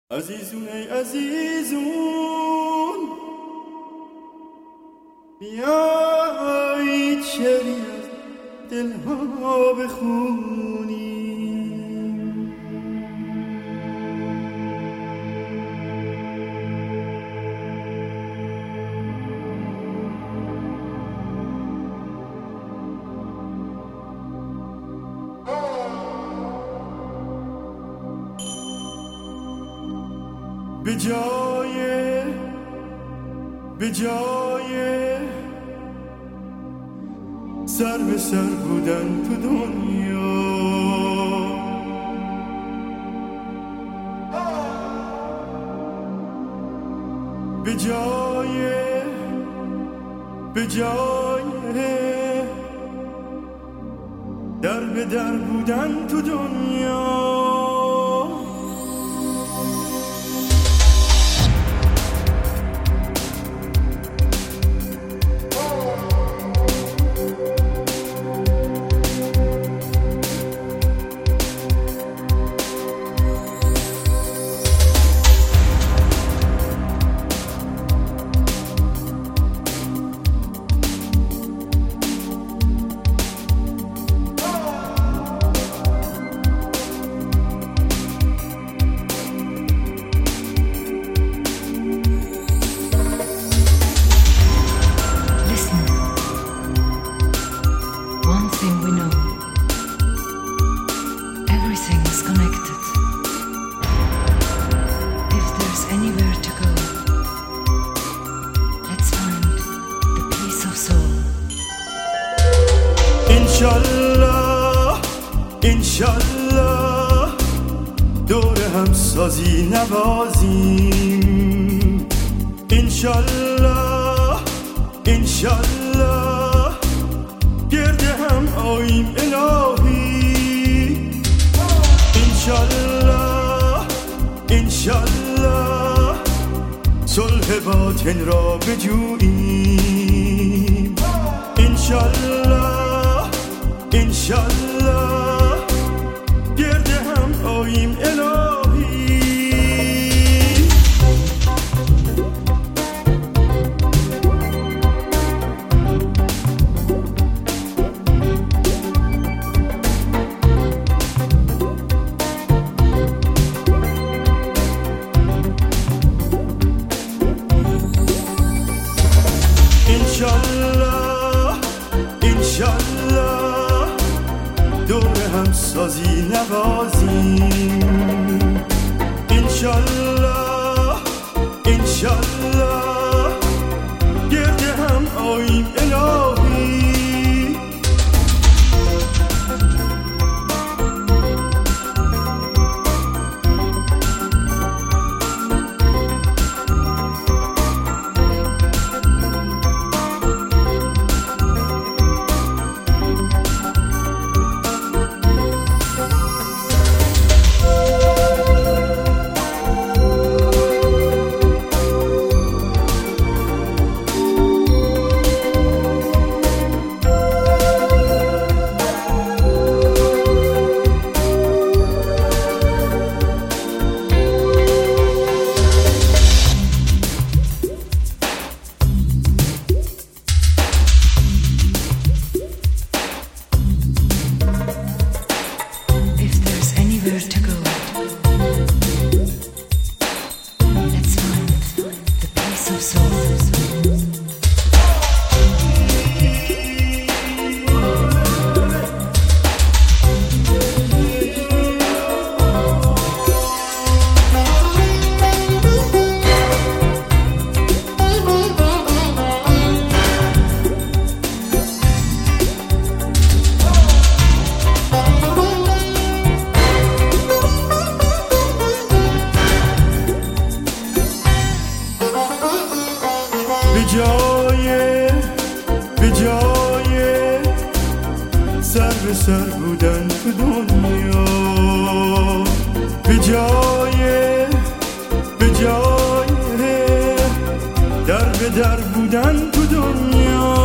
عزیزون ای عزیزون بیایید شعری از دلها بخونیم. به جای سر به سر بودن تو دنیا، به جای در به در بودن تو دنیا. انشالله دور هم سازی نوازیم. انشالله گرد هم آییم الهی. انشالله صلح باطن را بجوییم. انشالله گرد هم آییم الهی. انشالله دور هم سازی نوازیم. انشالله گرد هم آییم الهی. به جای سر به سر بودن تو دنیا، به جای در به در بودن تو دنیا.